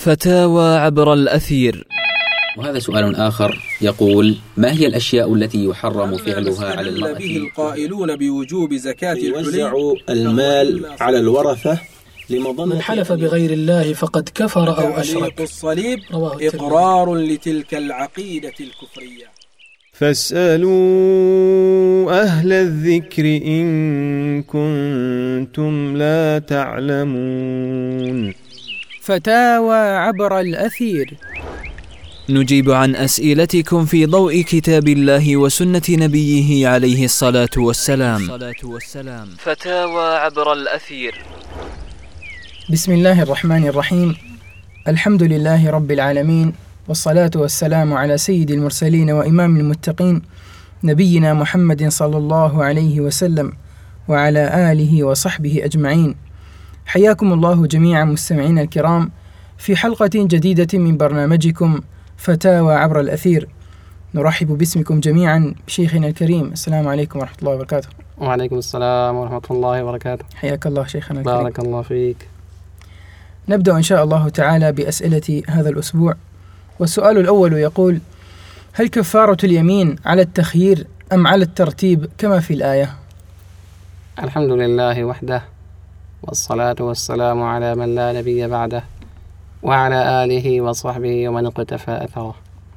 فتاوى عبر الأثير. وهذا سؤال آخر يقول: ما هي الأشياء التي يحرم فعلها على المرأة؟ به القائلون بوجوب زكاة يوزع المال على الورثة من حلف بغير الله فقد كفر أو أشرك. الصليب إقرار لتلك العقيدة الكفرية. فاسألوا أهل الذكر إن كنتم لا تعلمون. فتاوى عبر الأثير. نجيب عن أسئلتكم في ضوء كتاب الله وسنة نبيه عليه الصلاة والسلام. فتاوى عبر الأثير. بسم الله الرحمن الرحيم. الحمد لله رب العالمين، والصلاة والسلام على سيد المرسلين وإمام المتقين نبينا محمد صلى الله عليه وسلم وعلى آله وصحبه أجمعين. حياكم الله جميعا مستمعين الكرام في حلقة جديدة من برنامجكم فتاوى عبر الأثير. نرحب باسمكم جميعا بشيخنا الكريم. السلام عليكم ورحمة الله وبركاته. وعليكم السلام ورحمة الله وبركاته. حياك الله شيخنا الكريم. بارك الله فيك. نبدأ إن شاء الله تعالى بأسئلة هذا الأسبوع، والسؤال الأول يقول: هل كفارة اليمين على التخيير أم على الترتيب كما في الآية؟ الحمد لله وحده، والصلاة والسلام على من لا نبي بعده، وعلى آله وصحبه ومن اقتفى أثره.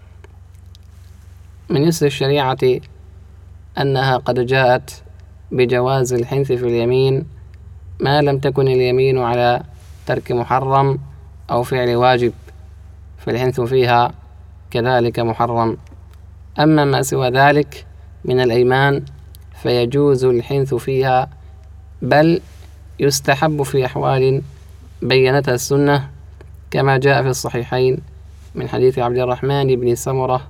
من يسر الشريعة أنها قد جاءت بجواز الحنث في اليمين ما لم تكن اليمين على ترك محرم أو فعل واجب، فالحنث فيها كذلك محرم. أما ما سوى ذلك من الأيمان فيجوز الحنث فيها، بل يستحب في أحوال بينتها السنة، كما جاء في الصحيحين من حديث عبد الرحمن بن سمرة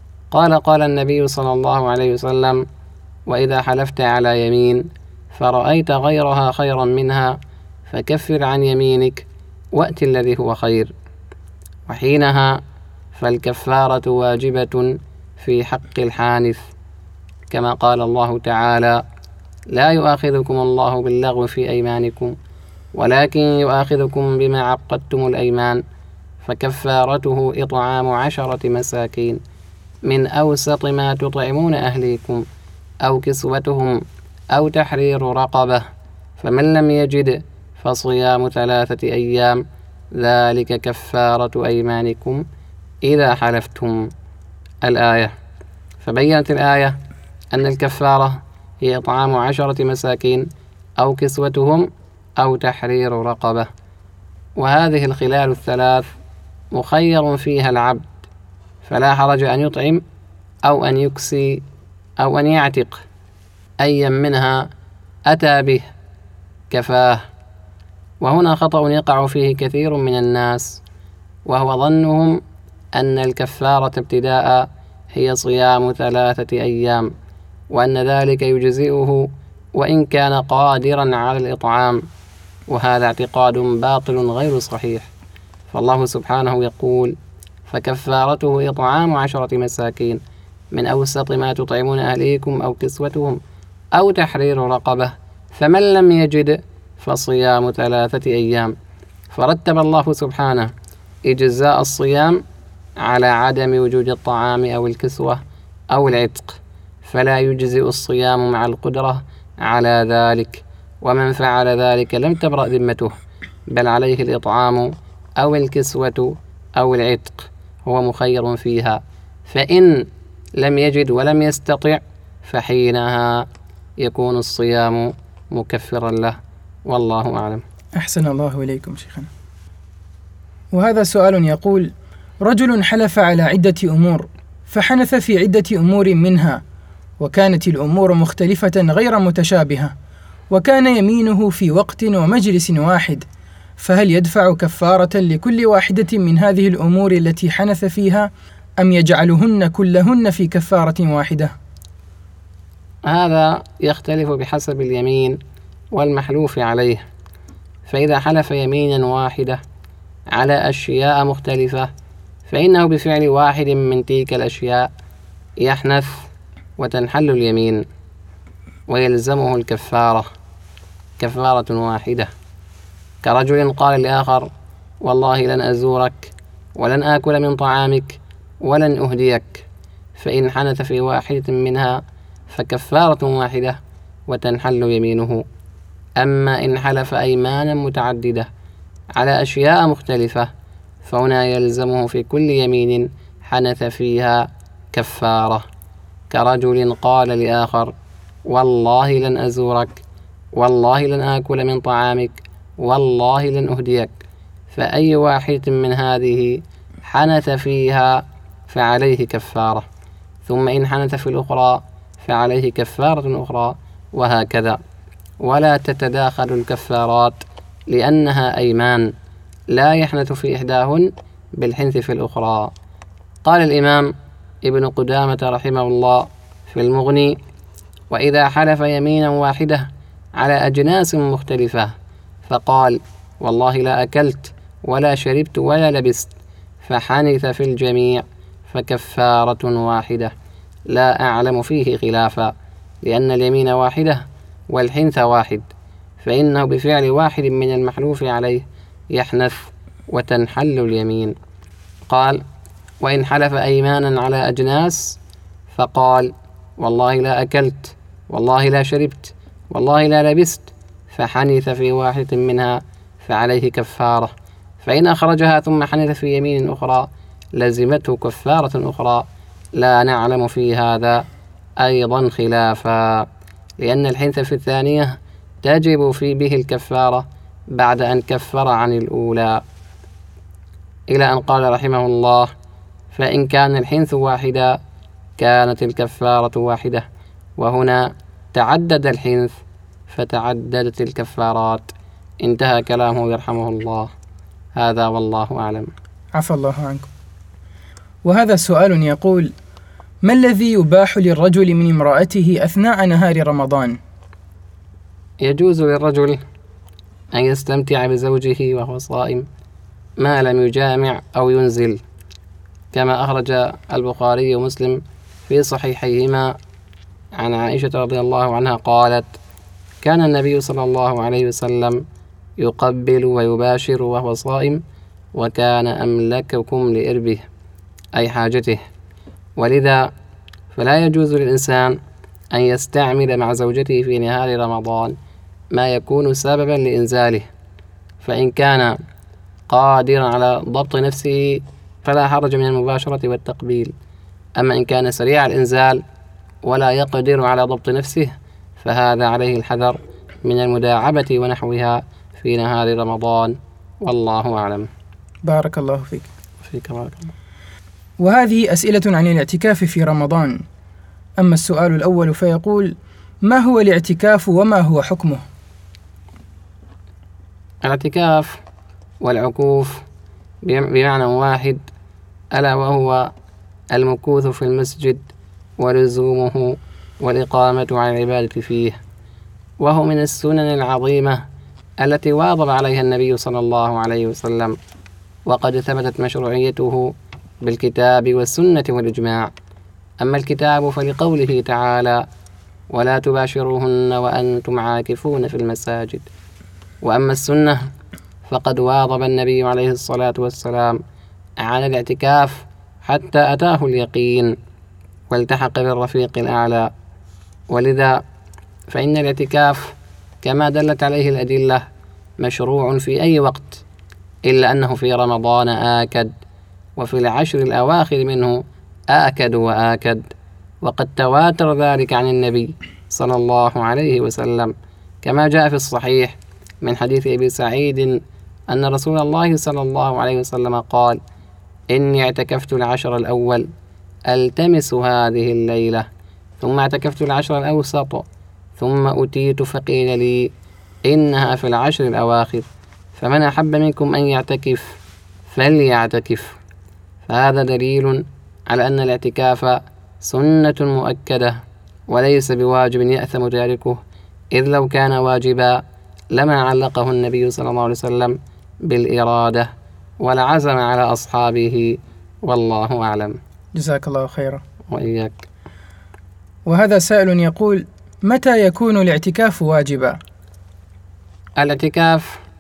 قال النبي صلى الله عليه وسلم: وإذا حلفت على يمين فرأيت غيرها خيرا منها فكفر عن يمينك وأت الذي هو خير. وحينها فالكفارة واجبة في حق الحانث، كما قال الله تعالى: لا يؤاخذكم الله باللغو في أيمانكم ولكن يؤاخذكم بما عقدتم الأيمان، فكفارته إطعام 10 مساكين من أوسط ما تطعمون أهليكم أو كسوتهم أو تحرير رقبة، فمن لم يجد فصيام 3 أيام ذلك كفارة أيمانكم إذا حلفتم. الآية. فبينت الآية أن الكفارة هي إطعام 10 مساكين أو كسوتهم أو تحرير رقبة، وهذه الخلال الثلاث مخير فيها العبد، فلا حرج أن يطعم أو أن يكسي أو أن يعتق، أيا منها أتى به كفاه. وهنا خطأ يقع فيه كثير من الناس، وهو ظنهم أن الكفارة ابتداء هي صيام 3 أيام، وأن ذلك يجزئه وإن كان قادرا على الإطعام، وهذا اعتقاد باطل غير صحيح. فالله سبحانه يقول: فكفارته إطعام 10 مساكين من أوسط ما تطعمون أهليكم أو كسوتهم أو تحرير رقبة، فمن لم يجد فصيام 3 أيام. فرتب الله سبحانه إجزاء الصيام على عدم وجود الطعام أو الكسوة أو العتق، فلا يجزئ الصيام مع القدرة على ذلك، ومن فعل ذلك لم تبرأ ذمته، بل عليه الإطعام أو الكسوة أو العتق، هو مخير فيها. فإن لم يجد ولم يستطع فحينها يكون الصيام مكفرا له، والله أعلم. أحسن الله إليكم شيخنا. وهذا سؤال يقول: رجل حلف على عدة أمور فحنث في عدة أمور منها، وكانت الأمور مختلفة غير متشابهة، وكان يمينه في وقت ومجلس واحد، فهل يدفع كفارة لكل واحدة من هذه الأمور التي حنث فيها، أم يجعلهن كلهن في كفارة واحدة؟ هذا يختلف بحسب اليمين والمحلوف عليه، فإذا حلف يمينا واحدة على أشياء مختلفة فإنه بفعل واحد من تلك الأشياء يحنث وتنحل اليمين، ويلزمه الكفارة كفارة واحدة. كرجل قال لآخر: والله لن أزورك ولن آكل من طعامك ولن أهديك، فإن حنث في واحدة منها فكفارة واحدة وتنحل يمينه. أما إن حلف أيمانا متعددة على أشياء مختلفة فهنا يلزمه في كل يمين حنث فيها كفارة، كرجل قال لآخر والله لن أزورك، والله لن آكل من طعامك، والله لن أهديك، فأي واحد من هذه حنث فيها فعليه كفارة، ثم إن حنث في الأخرى فعليه كفارة أخرى، وهكذا. ولا تتداخل الكفارات لأنها أيمان لا يحنث في إحداهن بالحنث في الأخرى. قال الإمام ابن قدامة رحمه الله في المغني: وإذا حلف يمينا واحدة على أجناس مختلفة فقال والله لا أكلت ولا شربت ولا لبست، فحنث في الجميع فكفارة واحدة لا أعلم فيه خلافا، لأن اليمين واحدة والحنث واحد، فإنه بفعل واحد من المحلوف عليه يحنث وتنحل اليمين. قال: وإن حلف أيمانا على أجناس فقال والله لا أكلت، والله لا شربت، والله لا لبست، فحنث في واحدة منها فعليه كفارة، فإن أخرجها ثم حنث في يمين أخرى لزمته كفارة أخرى، لا نعلم في هذا أيضا خلافا، لأن الحنث في الثانية تجب في به الكفارة بعد أن كفر عن الأولى، إلى أن قال رحمه الله: فإن كان الحنث واحدا كانت الكفارة واحدة، وهنا تعدد الحنث فتعددت الكفارات. انتهى كلامه يرحمه الله. هذا والله أعلم. عفى الله عنكم. وهذا سؤال يقول: ما الذي يباح للرجل من امرأته أثناء نهار رمضان؟ يجوز للرجل أن يستمتع بزوجه وهو صائم ما لم يجامع أو ينزل، كما أخرج البخاري ومسلم في صحيحيهما عن عائشة رضي الله عنها قالت: كان النبي صلى الله عليه وسلم يقبل ويباشر وهو صائم، وكان أملككم لإربه أي حاجته، ولذا فلا يجوز للإنسان أن يستعمل مع زوجته في نهار رمضان ما يكون سببا لإنزاله، فإن كان قادرا على ضبط نفسه فلا حرج من المباشرة والتقبيل، أما إن كان سريع الإنزال ولا يقدر على ضبط نفسه فهذا عليه الحذر من المداعبة ونحوها في نهار رمضان، والله أعلم. بارك الله فيك. فيك بارك الله. وهذه أسئلة عن الاعتكاف في رمضان. أما السؤال الأول فيقول: ما هو الاعتكاف وما هو حكمه؟ الاعتكاف والعكوف بمعنى واحد، ألا وهو المكوث في المسجد ولزومه والإقامة على العبادة فيه، وهو من السنن العظيمة التي واظب عليها النبي صلى الله عليه وسلم، وقد ثبتت مشروعيته بالكتاب والسنة والإجماع. أما الكتاب فلقوله تعالى: ولا تباشروهن وأنتم عاكفون في المساجد. وأما السنة فقد واظب النبي عليه الصلاة والسلام على الاعتكاف حتى أتاه اليقين والتحق بالرفيق الأعلى، ولذا فإن الاعتكاف كما دلت عليه الأدلة مشروع في أي وقت، إلا أنه في رمضان آكد، وفي العشر الأواخر منه آكد وآكد، وقد تواتر ذلك عن النبي صلى الله عليه وسلم، كما جاء في الصحيح من حديث أبي سعيد أن رسول الله صلى الله عليه وسلم قال: إني اعتكفت العشر الأول ألتمس هذه الليلة، ثم اعتكفت العشر الأوسط، ثم أتيت فقيل لي إنها في العشر الأواخر، فمن أحب منكم أن يعتكف فليعتكف. فهذا دليل على أن الاعتكاف سنة مؤكدة وليس بواجب يأثم تاركه، إذ لو كان واجبا لما علقه النبي صلى الله عليه وسلم بالإرادة ولعزم على أصحابه، والله أعلم. جزاك الله خيرا. وإياك. وهذا سائل يقول: متى يكون الاعتكاف واجبا؟ الاعتكاف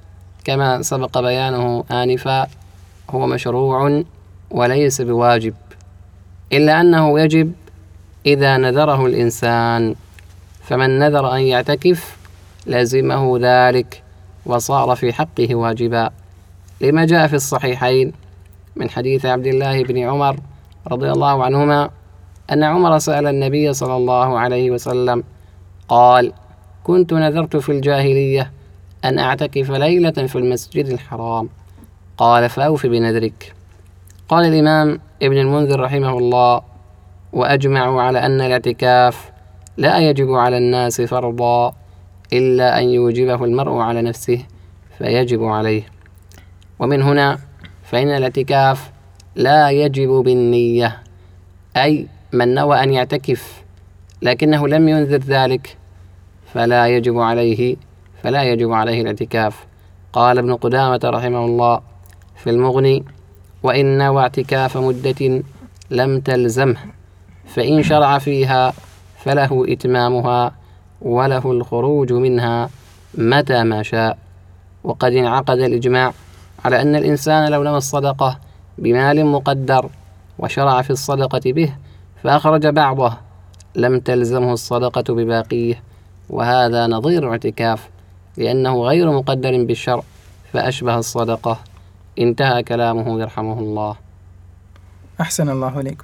كما سبق بيانه آنفا هو مشروع وليس بواجب، إلا أنه يجب إذا نذره الإنسان، فمن نذر أن يعتكف لازمه ذلك وصار في حقه واجبا، لما جاء في الصحيحين من حديث عبد الله بن عمر رضي الله عنهما أن عمر سأل النبي صلى الله عليه وسلم قال: كنت نذرت في الجاهلية أن أعتكف ليلة في المسجد الحرام، قال: فأوف بنذرك. قال الإمام ابن المنذر رحمه الله: وأجمعوا على أن الاعتكاف لا يجب على الناس فرضا إلا أن يوجبه المرء على نفسه فيجب عليه. ومن هنا فإن الاعتكاف لا يجب بالنية، أي من نوى أن يعتكف لكنه لم ينذر ذلك فلا يجب عليه الاعتكاف. قال ابن قدامة رحمه الله في المغني: وإن نوى اعتكاف مدة لم تلزمه، فإن شرع فيها فله إتمامها وله الخروج منها متى ما شاء. وقد انعقد الإجماع على أن الإنسان لو نوى الصدقة بمال مقدر وشرع في الصدقة به فأخرج بعضه لم تلزمه الصدقة بباقيه، وهذا نظير اعتكاف لأنه غير مقدر بالشرع فأشبه الصدقة. انتهى كلامه يرحمه الله. أحسن الله إليكم.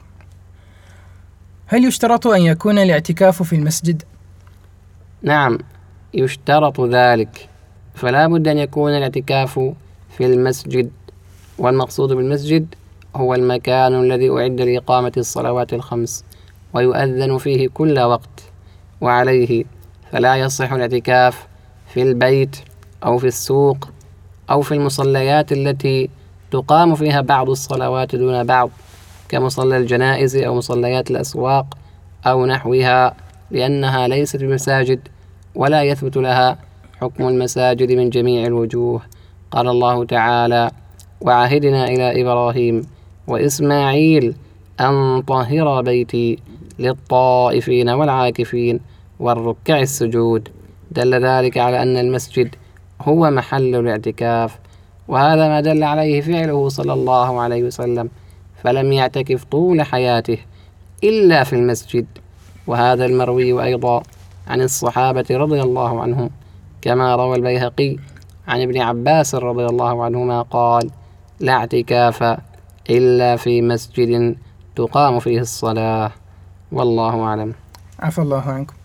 هل يشترط أن يكون الاعتكاف في المسجد؟ نعم، يشترط ذلك، فلا بد أن يكون الاعتكاف في المسجد، والمقصود بالمسجد هو المكان الذي أعد لإقامة الصلوات الخمس ويؤذن فيه كل وقت، وعليه فلا يصح الاعتكاف في البيت أو في السوق أو في المصليات التي تقام فيها بعض الصلوات دون بعض كمصلى الجنائز أو مصليات الأسواق أو نحوها، لأنها ليست بمساجد ولا يثبت لها حكم المساجد من جميع الوجوه. قال الله تعالى: وعهدنا إلى إبراهيم وإسماعيل أن طهر بيتي للطائفين والعاكفين والركع السجود. دل ذلك على أن المسجد هو محل الاعتكاف، وهذا ما دل عليه فعله صلى الله عليه وسلم، فلم يعتكف طول حياته إلا في المسجد، وهذا المروي أيضا عن الصحابة رضي الله عنهم، كما روى البيهقي عن ابن عباس رضي الله عنهما قال: لا اعتكاف إلا في مسجد تقام فيه الصلاة، والله أعلم. عفى الله عنكم.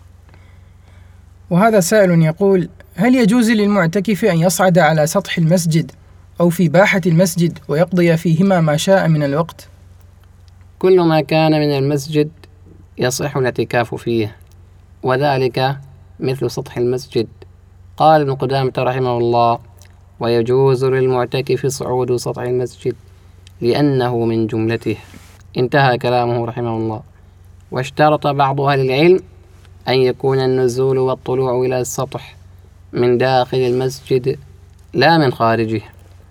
وهذا سائل يقول: هل يجوز للمعتكف أن يصعد على سطح المسجد أو في باحة المسجد ويقضي فيهما ما شاء من الوقت؟ كل ما كان من المسجد يصح الاعتكاف فيه، وذلك مثل سطح المسجد. قال ابن قدامة رحمه الله: ويجوز للمعتكف صعود سطح المسجد لأنه من جملته. انتهى كلامه رحمه الله. واشترط بعض أهل العلم أن يكون النزول والطلوع إلى السطح من داخل المسجد لا من خارجه،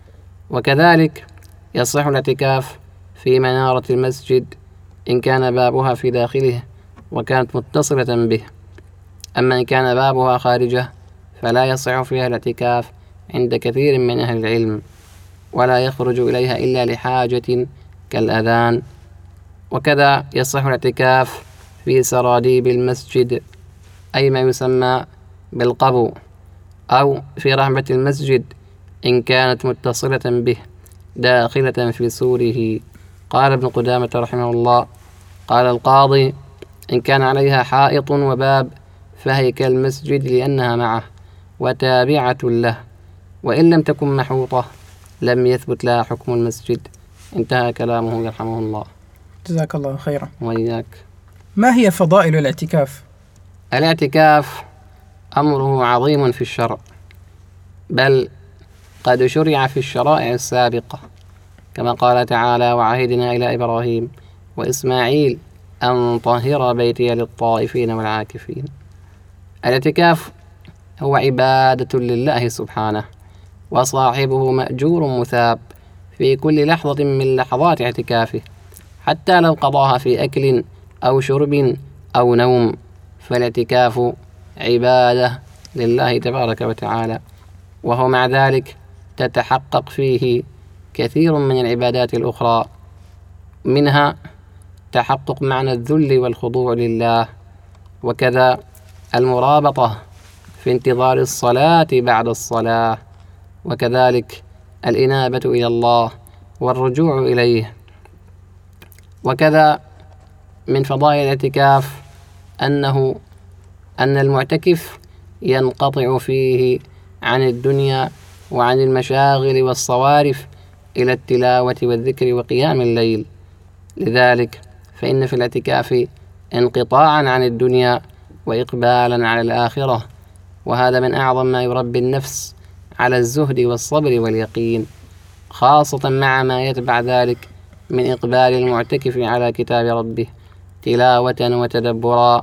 وكذلك يصح الاعتكاف في منارة المسجد إن كان بابها في داخله وكانت متصلة به، أما إن كان بابها خارجه فلا يصح فيها الاعتكاف عند كثير من أهل العلم، ولا يخرج إليها إلا لحاجة كالأذان. وكذا يصح الاعتكاف في سراديب المسجد، أي ما يسمى بالقبو، أو في رحمة المسجد إن كانت متصلة به داخلة في سوره. قال ابن قدامة رحمه الله: قال القاضي: إن كان عليها حائط وباب فهي كالمسجد لأنها معه وتابعة له، وإن لم تكن محوطة لم يثبت لها حكم المسجد. انتهى كلامه يرحمه الله. جزاك الله خيرا. وإياك. ما هي فضائل الاعتكاف؟ الاعتكاف أمره عظيم في الشرع، بل قد شرع في الشرائع السابقة، كما قال تعالى: وعهدنا إلى إبراهيم وإسماعيل أن طهر بيتي للطائفين والعاكفين. الاعتكاف هو عبادة لله سبحانه، وصاحبه مأجور مثاب في كل لحظة من لحظات اعتكافه، حتى لو قضاها في أكل أو شرب أو نوم، فالاعتكاف عبادة لله تبارك وتعالى، وهو مع ذلك تتحقق فيه كثير من العبادات الأخرى، منها تحقق معنى الذل والخضوع لله، وكذا المرابطة في انتظار الصلاة بعد الصلاة، وكذلك الإنابة إلى الله والرجوع إليه. وكذا من فضائل الاعتكاف أن المعتكف ينقطع فيه عن الدنيا وعن المشاغل والصوارف إلى التلاوة والذكر وقيام الليل. لذلك فإن في الاعتكاف انقطاعا عن الدنيا وإقبالا على الآخرة، وهذا من أعظم ما يربي النفس على الزهد والصبر واليقين، خاصة مع ما يتبع ذلك من إقبال المعتكف على كتاب ربه تلاوة وتدبرا،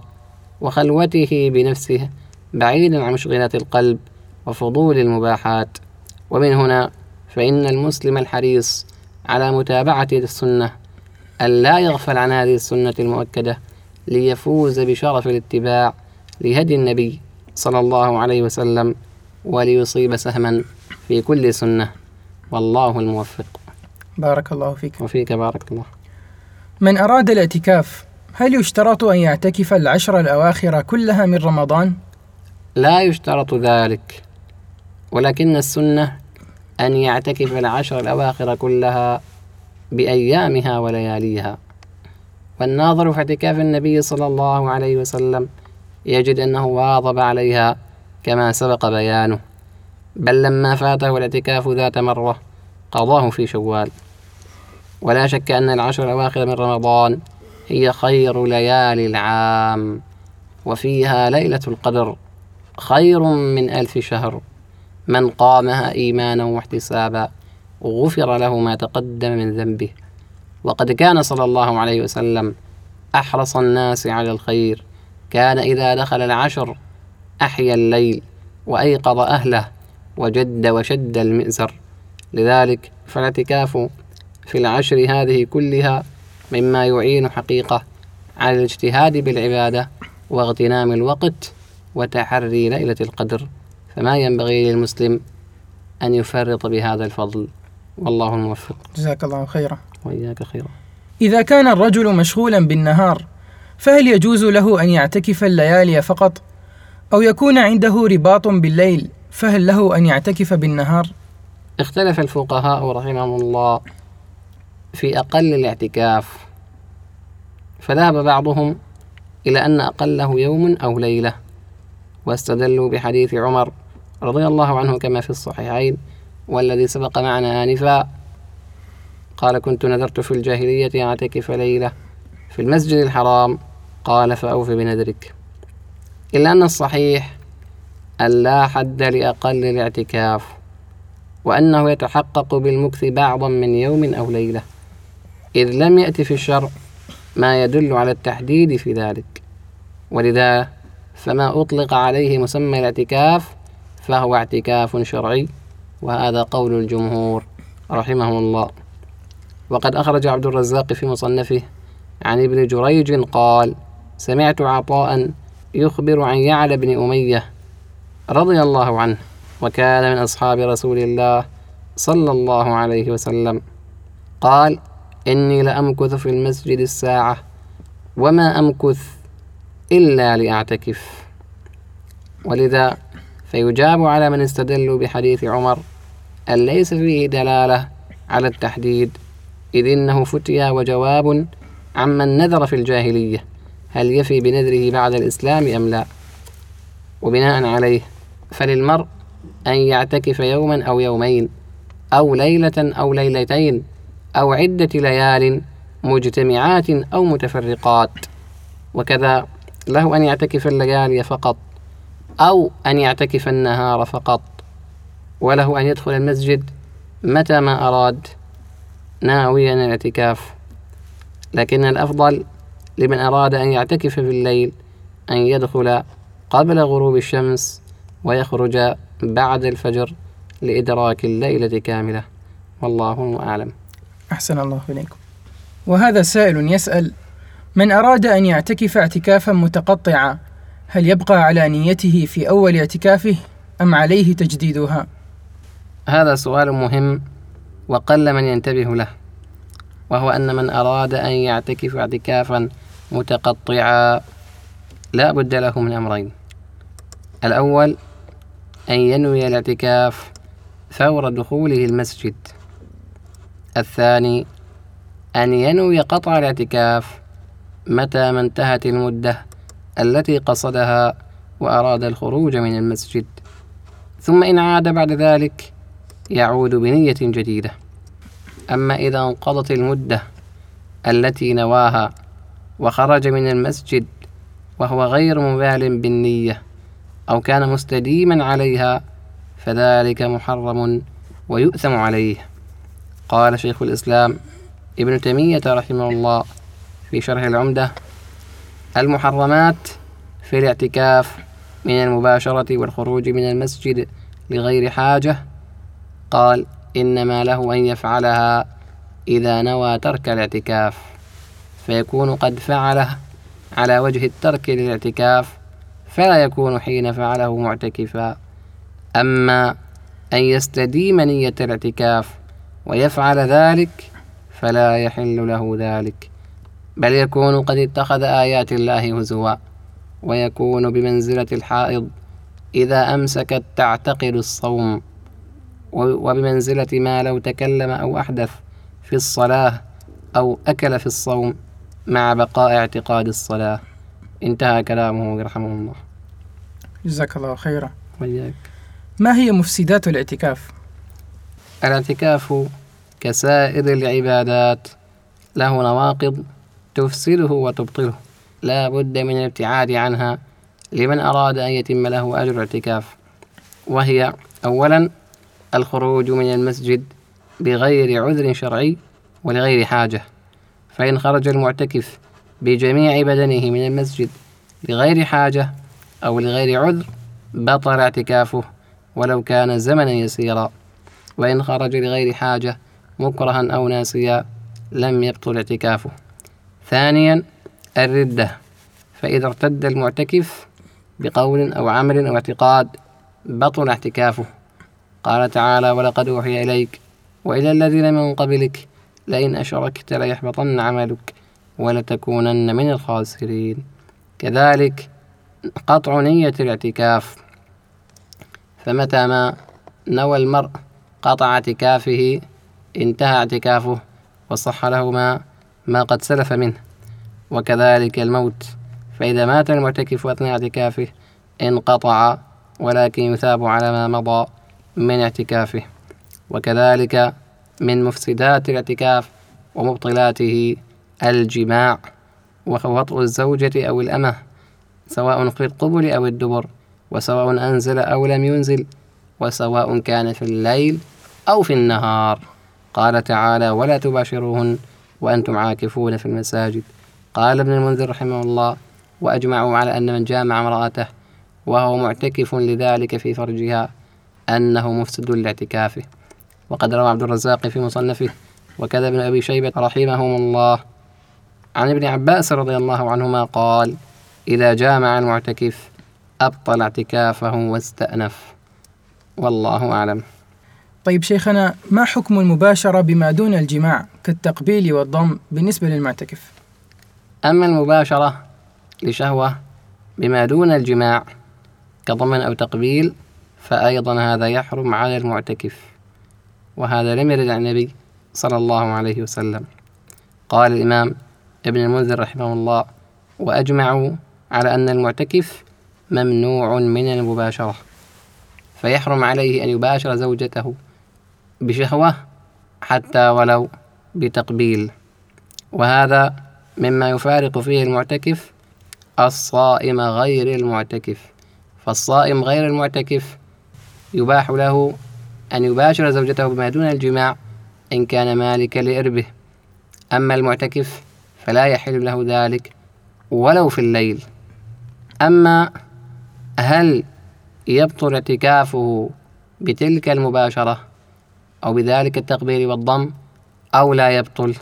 وخلوته بنفسه بعيدا عن مشغلات القلب وفضول المباحات. ومن هنا فإن المسلم الحريص على متابعة السنة ألا يغفل عن هذه السنة المؤكدة ليفوز بشرف الاتباع لهدي النبي صلى الله عليه وسلم، وليصيب سهما في كل سنة، والله الموفق. بارك الله فيك. وفيك بارك الله. من أراد الاعتكاف هل يشترط أن يعتكف 10 الأواخر كلها من رمضان؟ لا يشترط ذلك، ولكن السنة أن يعتكف 10 الأواخر كلها بأيامها ولياليها. والناظر في اعتكاف النبي صلى الله عليه وسلم يجد أنه واظب عليها كما سبق بيانه، بل لما فاته الاعتكاف ذات مرة قضاه في شوال. ولا شك أن 10 الأواخر من رمضان هي خير ليالي العام، وفيها ليلة القدر خير من 1000 شهر، من قامها إيمانا واحتسابا غفر له ما تقدم من ذنبه. وقد كان صلى الله عليه وسلم أحرص الناس على الخير، كان إذا دخل 10 أحيا الليل وأيقظ أهله وجد وشد المئزر. لذلك فالاعتكاف في 10 هذه كلها مما يعين حقيقة على الاجتهاد بالعبادة واغتنام الوقت وتحري ليلة القدر، فما ينبغي للمسلم أن يفرط بهذا الفضل، والله الموفق. جزاك الله خيرا. وإياك خيرا. إذا كان الرجل مشغولا بالنهار فهل يجوز له أن يعتكف الليالي فقط، أو يكون عنده رباط بالليل فهل له أن يعتكف بالنهار؟ اختلف الفقهاء رحمهم الله في أقل الاعتكاف، فذهب بعضهم إلى أن أقله يوم أو ليلة، واستدلوا بحديث عمر رضي الله عنه كما في الصحيحين والذي سبق معنا آنفا، قال: كنت نذرت في الجاهلية أن أعتكف ليلة في المسجد الحرام، قال: فأوف بنذرك. إلا أن الصحيح أن لا حد لأقل الاعتكاف، وأنه يتحقق بالمكث بعضا من يوم أو ليلة، إذ لم يأتي في الشرع ما يدل على التحديد في ذلك، ولذا فما أطلق عليه مسمى الاعتكاف فهو اعتكاف شرعي، وهذا قول الجمهور رحمهم الله. وقد أخرج عبد الرزاق في مصنفه عن ابن جريج قال: سمعت عطاء يخبر عن يعلى بن أمية رضي الله عنه، وكان من أصحاب رسول الله صلى الله عليه وسلم، قال: إني لأمكث في المسجد الساعة وما أمكث إلا لأعتكف. ولذا فيجاب على من استدلوا بحديث عمر أن ليس فيه دلالة على التحديد، إذ إنه فتيا وجواب عمن نذر في الجاهلية هل يفي بنذره بعد الإسلام أم لا. وبناء عليه فللمرء أن يعتكف يوما أو يومين أو ليلة أو ليلتين أو عدة ليال مجتمعات أو متفرقات، وكذا له أن يعتكف الليالي فقط أو أن يعتكف النهار فقط، وله أن يدخل المسجد متى ما أراد ناويا الاعتكاف. لكن الأفضل لمن أراد أن يعتكف في الليل أن يدخل قبل غروب الشمس ويخرج بعد الفجر لإدراك الليلة كاملة، والله أعلم. أحسن الله إليكم. وهذا سائل يسأل: من أراد أن يعتكف اعتكافا متقطعا هل يبقى على نيته في أول اعتكافه أم عليه تجديدها؟ هذا سؤال مهم وقل من ينتبه له، وهو أن من أراد أن يعتكف اعتكافا متقطعا لا بد له من أمرين: الأول أن ينوي الاعتكاف فور دخوله المسجد، الثاني أن ينوي قطع الاعتكاف متى ما انتهت المدة التي قصدها وأراد الخروج من المسجد، ثم إن عاد بعد ذلك يعود بنية جديدة. أما إذا انقضت المدة التي نواها وخرج من المسجد وهو غير مبال بالنية أو كان مستديما عليها فذلك محرم ويؤثم عليه. قال شيخ الإسلام ابن تيمية رحمه الله في شرح العمدة: المحرمات في الاعتكاف من المباشرة والخروج من المسجد لغير حاجة، قال: إنما له أن يفعلها إذا نوى ترك الاعتكاف، فيكون قد فعله على وجه الترك للاعتكاف، فلا يكون حين فعله معتكفا. أما أن يستديم نية الاعتكاف ويفعل ذلك فلا يحل له ذلك، بل يكون قد اتخذ آيات الله هزوا، ويكون بمنزلة الحائض إذا أمسكت تعتقد الصوم، وبمنزلة ما لو تكلم أو أحدث في الصلاة أو أكل في الصوم مع بقاء اعتقاد الصلاة. انتهى كلامه رحمه الله. جزاك الله خيرا. وياك. ما هي مفسدات الاعتكاف؟ الاعتكاف كسائر العبادات له نواقض تفسده وتبطله، لا بد من الابتعاد عنها لمن أراد أن يتم له أجر الاعتكاف، وهي: أولا الخروج من المسجد بغير عذر شرعي ولغير حاجة، فإن خرج المعتكف بجميع بدنه من المسجد لغير حاجة أو لغير عذر بطل اعتكافه ولو كان زمنا يسيرا، وإن خرج لغير حاجة مكرها أو ناسيا لم يبطل اعتكافه. ثانيا الردة، فإذا ارتد المعتكف بقول أو عمل أو اعتقاد بطل اعتكافه. قال تعالى: ولقد أوحي إليك وإلى الذين من قبلك لئن أشركت ليحبطن عملك ولتكونن من الخاسرين. كذلك قطع نية الاعتكاف، فمتى ما نوى المرء قطع اعتكافه انتهى اعتكافه وصح له ما قد سلف منه. وكذلك الموت، فإذا مات المعتكف أثناء اعتكافه انقطع، ولكن يثاب على ما مضى من اعتكافه. وكذلك من مفسدات الاعتكاف ومبطلاته الجماع، ووطء الزوجة أو الأمة، سواء في القبل أو الدبر، وسواء أنزل أو لم ينزل، وسواء كان في الليل أو في النهار. قال تعالى: ولا تباشروهن وأنتم عاكفون في المساجد. قال ابن المنذر رحمه الله: وأجمعوا على أن من جامع امرأته وهو معتكف لذلك في فرجها أنه مفسد لاعتكافه. وقد روى عبد الرزاق في مصنفه وكذا ابن أبي شيبة رحمهم الله عن ابن عباس رضي الله عنهما قال: إذا جامع المعتكف أبطل اعتكافه واستأنف. والله أعلم. طيب شيخنا، ما حكم المباشرة بما دون الجماع كالتقبيل والضم بالنسبة للمعتكف؟ أما المباشرة لشهوة بما دون الجماع كضم أو تقبيل فأيضا هذا يحرم على المعتكف، وهذا لم يرد عن النبي صلى الله عليه وسلم. قال الإمام ابن المنذر رحمه الله: وأجمعوا على أن المعتكف ممنوع من المباشرة، فيحرم عليه أن يباشر زوجته بشهوة حتى ولو بتقبيل، وهذا مما يفارق فيه المعتكف الصائم غير المعتكف. فالصائم غير المعتكف يباح له أن يباشر زوجته بما دون الجماع إن كان مالكا لإربه، أما المعتكف فلا يحل له ذلك ولو في الليل. أما هل يبطل اعتكافه بتلك المباشرة أو بذلك التقبيل والضم أو لا يبطل،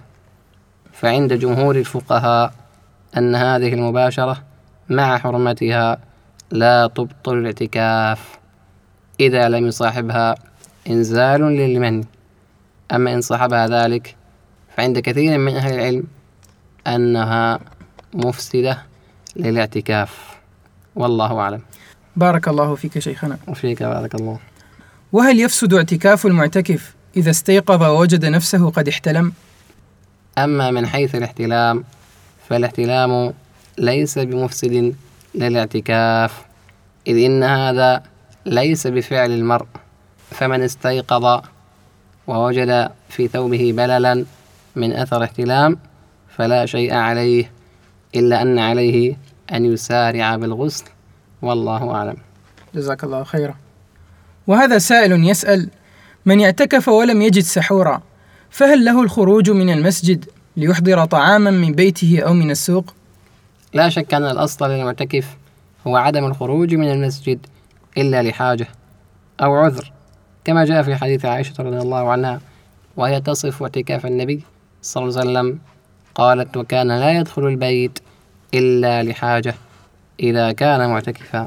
فعند جمهور الفقهاء أن هذه المباشرة مع حرمتها لا تبطل الاعتكاف إذا لم يصاحبها إنزال للمن. أما إن صحبها ذلك فعند كثير من أهل العلم أنها مفسدة للاعتكاف، والله أعلم. بارك الله فيك شيخنا. وفيك بارك الله. وهل يفسد اعتكاف المعتكف إذا استيقظ ووجد نفسه قد احتلم؟ أما من حيث الاحتلام فالاحتلام ليس بمفسد للاعتكاف، إذ إن هذا ليس بفعل المرء، فمن استيقظ ووجد في ثوبه بللا من أثر احتلام فلا شيء عليه، إلا أن عليه أن يسارع بالغسل، والله أعلم. جزاك الله خيرا. وهذا سائل يسأل: من اعتكف ولم يجد سحورا فهل له الخروج من المسجد ليحضر طعاما من بيته أو من السوق؟ لا شك أن الأصل للمعتكف هو عدم الخروج من المسجد إلا لحاجة أو عذر، كما جاء في حديث عائشة رضي الله عنها وهي تصف اعتكاف النبي صلى الله عليه وسلم، قالت: وكان لا يدخل البيت إلا لحاجة إذا كان معتكفا.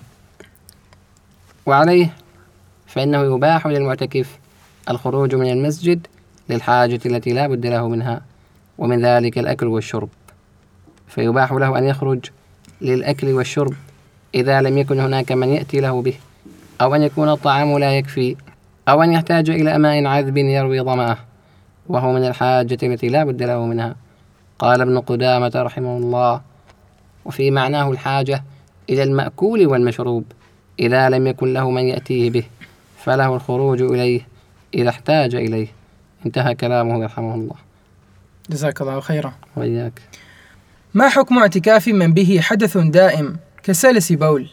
وعليه فإنه يباح للمعتكف الخروج من المسجد للحاجة التي لا بد له منها، ومن ذلك الأكل والشرب، فيباح له أن يخرج للأكل والشرب إذا لم يكن هناك من يأتي له به، أو أن يكون الطعام لا يكفي، أو أن يحتاج إلى ماء عذب يروي ظمأه، وهو من الحاجة التي لا بد له منها. قال ابن قدامة رحمه الله: وفي معناه الحاجة إلى المأكول والمشروب إذا لم يكن له من يأتيه به، فله الخروج إليه إذا احتاج إليه. انتهى كلامه رحمه الله. جزاك الله خيرا. وإياك. ما حكم اعتكاف من به حدث دائم كسلس بول؟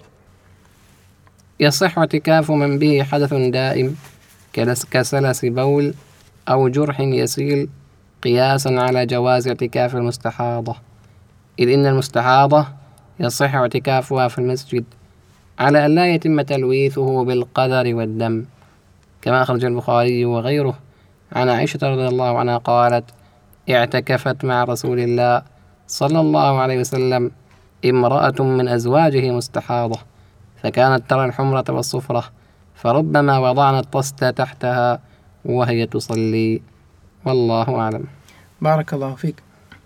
يصح اعتكاف من به حدث دائم كسلس بول أو جرح يسيل قياسا على جواز اعتكاف المستحاضة، إذ إن المستحاضة يصح اعتكافها في المسجد على أن لا يتم تلويثه بالقدر والدم، كما أخرج البخاري وغيره عن عائشة رضي الله عنها قالت: اعتكفت مع رسول الله صلى الله عليه وسلم امرأة من أزواجه مستحاضة، فكانت ترى الحمرة والصفرة، فربما وضعنا الطست تحتها وهي تصلي، والله أعلم. بارك الله فيك.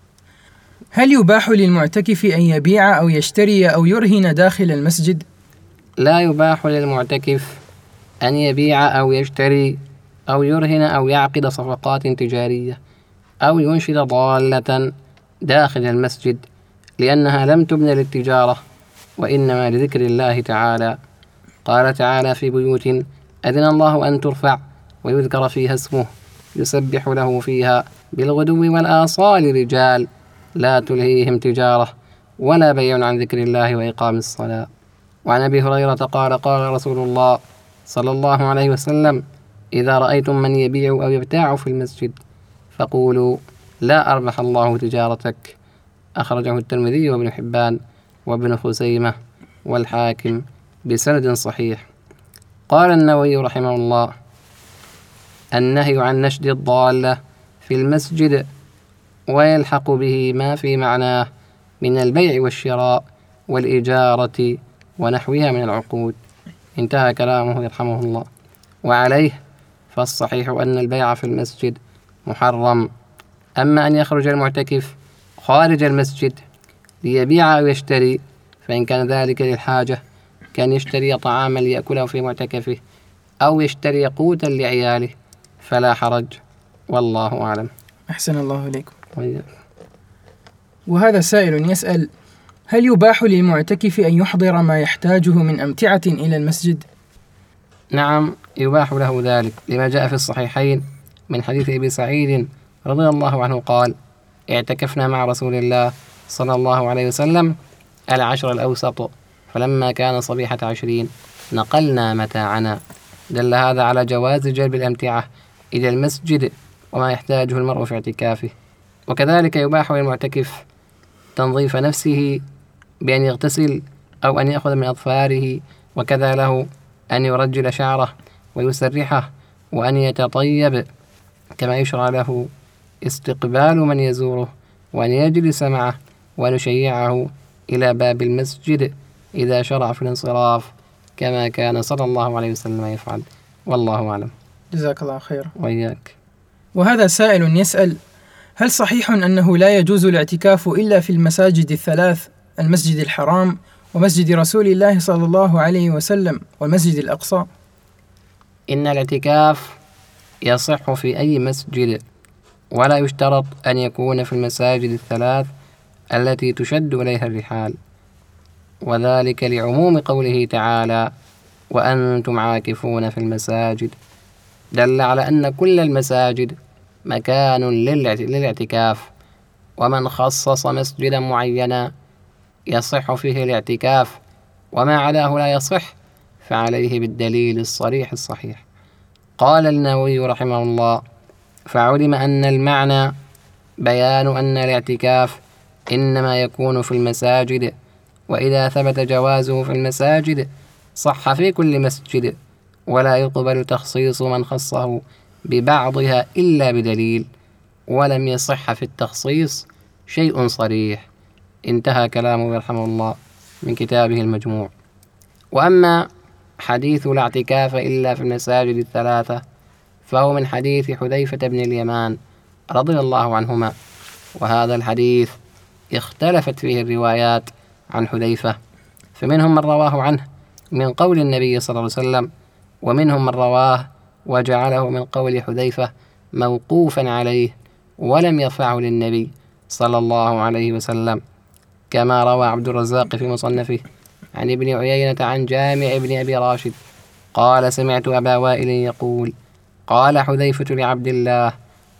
هل يباح للمعتكف أن يبيع أو يشتري أو يرهن داخل المسجد؟ لا يباح للمعتكف أن يبيع أو يشتري أو يرهن أو يعقد صفقات تجارية أو ينشد ضالة داخل المسجد، لأنها لم تبن للتجارة وإنما لذكر الله تعالى. قال تعالى: في بيوت أذن الله أن ترفع ويذكر فيها اسمه يسبح له فيها بالغدو والآصال رجال لا تلهيهم تجارة ولا بيع عن ذكر الله وإقام الصلاة. وعن أبي هريرة قال: قال رسول الله صلى الله عليه وسلم: إذا رأيتم من يبيع أو يبتاع في المسجد فقولوا لا أربح الله تجارتك. أخرجه الترمذي وابن حبان وابن خزيمة والحاكم بسند صحيح. قال النووي رحمه الله: النهي عن نشد الضالة في المسجد ويلحق به ما في معناه من البيع والشراء والإجارة ونحوها من العقود. انتهى كلامه يرحمه الله. وعليه فالصحيح أن البيع في المسجد محرم. أما أن يخرج المعتكف خارج المسجد ليبيع أو يشتري فإن كان ذلك للحاجة، كان يشتري طعاما ليأكله في معتكفه أو يشتري قوتا لعياله فلا حرج، والله أعلم. أحسن الله إليكم. وهذا سائل يسأل: هل يباح للمعتكف أن يحضر ما يحتاجه من أمتعة إلى المسجد؟ نعم، يباح له ذلك، لما جاء في الصحيحين من حديث أبي سعيد رضي الله عنه قال: اعتكفنا مع رسول الله صلى الله عليه وسلم العشر الأوسط، فلما كان صبيحة 20 نقلنا متاعنا. دل هذا على جواز جلب الأمتعة إلى المسجد وما يحتاجه المرء في اعتكافه. وكذلك يباح للمعتكف تنظيف نفسه بأن يغتسل أو أن يأخذ من أظفاره، وكذا له أن يرجل شعره ويسرحه وأن يتطيب، كما يشرع له استقبال من يزوره وأن يجلس معه وأن يشيعه إلى باب المسجد إذا شرع في الانصراف، كما كان صلى الله عليه وسلم يفعل، والله أعلم. جزاك الله خيرا. وإياك. وهذا سائل يسأل: هل صحيح أنه لا يجوز الاعتكاف إلا في المساجد الثلاث، المسجد الحرام ومسجد رسول الله صلى الله عليه وسلم والمسجد الأقصى؟ إن الاعتكاف يصح في أي مسجد، ولا يشترط أن يكون في المساجد الثلاث التي تشد إليها الرحال، وذلك لعموم قوله تعالى: وأنتم عاكفون في المساجد، دل على أن كل المساجد مكان للاعتكاف، ومن خصص مسجدا معينا يصح فيه الاعتكاف، وما عداه لا يصح، فعليه بالدليل الصريح الصحيح. قال النووي رحمه الله: فعلم أن المعنى بيان أن الاعتكاف إنما يكون في المساجد، وإذا ثبت جوازه في المساجد صح في كل مسجد، ولا يقبل تخصيص من خصه ببعضها إلا بدليل، ولم يصح في التخصيص شيء صريح. انتهى كلامه رحمه الله من كتابه المجموع. وأما حديث لا اعتكاف إلا في المساجد الثلاثة فهو من حديث حذيفة بن اليمان رضي الله عنهما، وهذا الحديث اختلفت فيه الروايات عن حذيفة، فمنهم من رواه عنه من قول النبي صلى الله عليه وسلم، ومنهم من رواه وجعله من قول حذيفة موقوفا عليه ولم يرفعه للنبي صلى الله عليه وسلم، كما روى عبد الرزاق في مصنفه عن ابن عيينة عن جامع بن أبي راشد قال: سمعت أبا وائل يقول: قال حذيفة لعبد الله: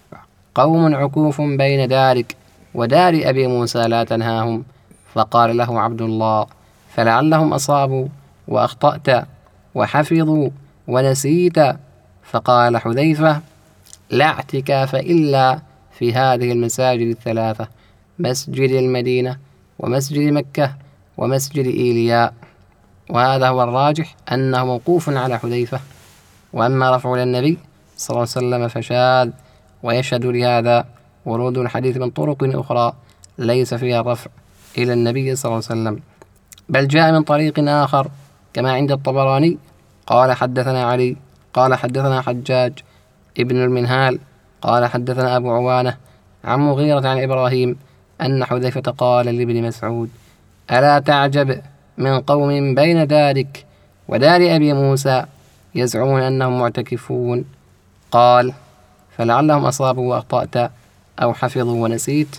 قوم عكوف بين دارك ودار أبي موسى لا تنهاهم. فقال له عبد الله: فلعلهم أصابوا وأخطأت وحفظوا ونسيت. فقال حذيفة: لا اعتكاف إلا في هذه المساجد الثلاثة، مسجد المدينة ومسجد مكة ومسجد إيلياء. وهذا هو الراجح أنه موقوف على حذيفة، وأما رفع للنبي صلى الله عليه وسلم فشاذ، ويشهد لهذا ورود الحديث من طرق أخرى ليس فيها الرفع إلى النبي صلى الله عليه وسلم، بل جاء من طريق آخر كما عند الطبراني قال: حدثنا علي قال حدثنا حجاج ابن المنهال قال حدثنا أبو عوانة عن مغيرة عن إبراهيم أن حذيفة قال لابن مسعود: ألا تعجب من قوم بين دارك ودار أبي موسى يزعمون أنهم معتكفون؟ قال: فلعلهم أصابوا وأخطأت أو حفظوا ونسيت.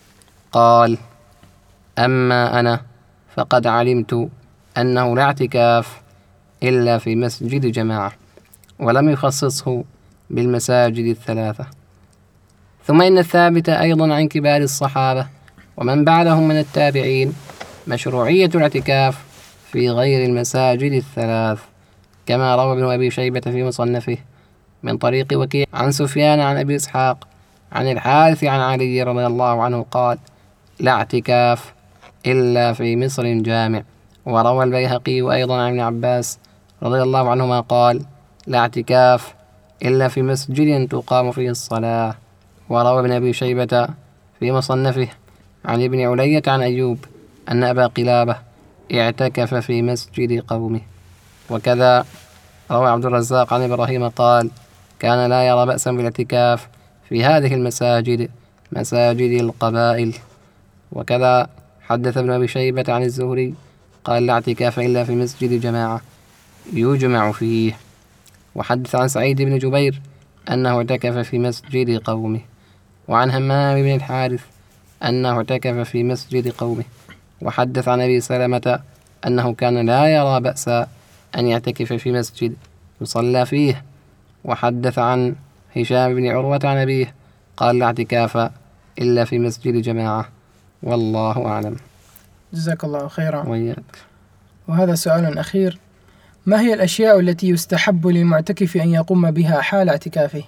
قال: أما أنا فقد علمت أنه لا اعتكاف إلا في مسجد جماعة، ولم يخصصه بالمساجد الثلاثة. ثم إن الثابت أيضا عن كبار الصحابة ومن بعدهم من التابعين مشروعية الاعتكاف في غير المساجد الثلاث، كما روى ابن أبي شيبة في مصنفه من طريق وكيع عن سفيان عن أبي إسحاق عن الحارث عن علي رضي الله عنه قال: لا اعتكاف إلا في مصر جامع. وروى البيهقي أيضا عن ابن عباس رضي الله عنهما قال: لا اعتكاف إلا في مسجد تقام فيه الصلاة. وروى ابن أبي شيبة في مصنفه عن ابن علية عن أيوب أن أبا قلابة اعتكف في مسجد قومه. وكذا روى عبد الرزاق عن إبراهيم قال: كان لا يرى بأسا بالاعتكاف في هذه المساجد، مساجد القبائل. وكذا حدث ابن أبي شيبة عن الزهري قال: لا اعتكاف إلا في مسجد جماعة يجمع فيه. وحدث عن سعيد بن جبير أنه اعتكف في مسجد قومه. وعن همام بن الحارث أنه اعتكف في مسجد قومه. وحدث عن أبي سلمة أنه كان لا يرى بأسا أن يعتكف في مسجد يصلى فيه. وحدث عن هشام بن عروة عن أبيه قال: لا اعتكاف إلا في مسجد جماعة، والله أعلم. جزاك الله خيرا. وياك. وهذا سؤال أخير: ما هي الأشياء التي يستحب للمعتكف أن يقوم بها حال اعتكافه؟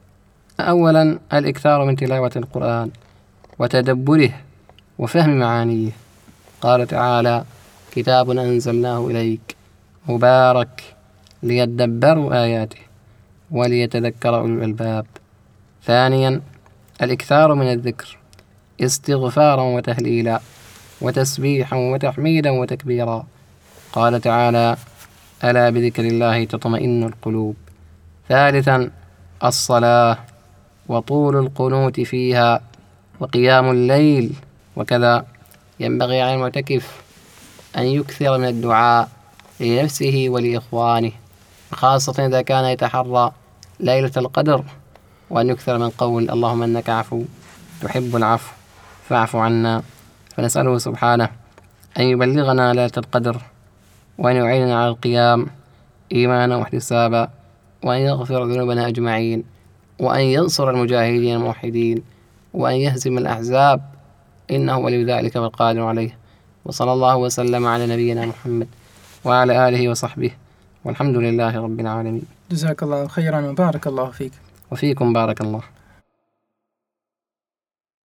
أولا الإكثار من تلاوة القرآن وتدبره وفهم معانيه. قال تعالى: كتاب أنزلناه إليك مبارك ليدبروا آياته وليتذكر أولو الألباب. ثانيا الإكثار من الذكر استغفارا وتهليلا وتسبيحا وتحميدا وتكبيرا. قال تعالى: ألا بذكر الله تطمئن القلوب. ثالثا الصلاة وطول القنوت فيها وقيام الليل. وكذا ينبغي على المعتكف أن يكثر من الدعاء لنفسه ولإخوانه، خاصة إذا كان يتحرى ليلة القدر، وأن يكثر من قول اللهم إنك عفو تحب العفو فاعف عنا. فنسأله سبحانه أن يبلغنا ليلة القدر، وأن يعيننا على القيام إيمانا واحتسابا، وأن يغفر ذنوبنا أجمعين، وأن ينصر المجاهدين الموحدين، وأن يهزم الأحزاب، إنه ولي ذلك والقادر عليه. وصلى الله وسلم على نبينا محمد وعلى آله وصحبه، والحمد لله رب العالمين. جزاك الله خيرا وبارك الله فيك. وفيكم بارك الله.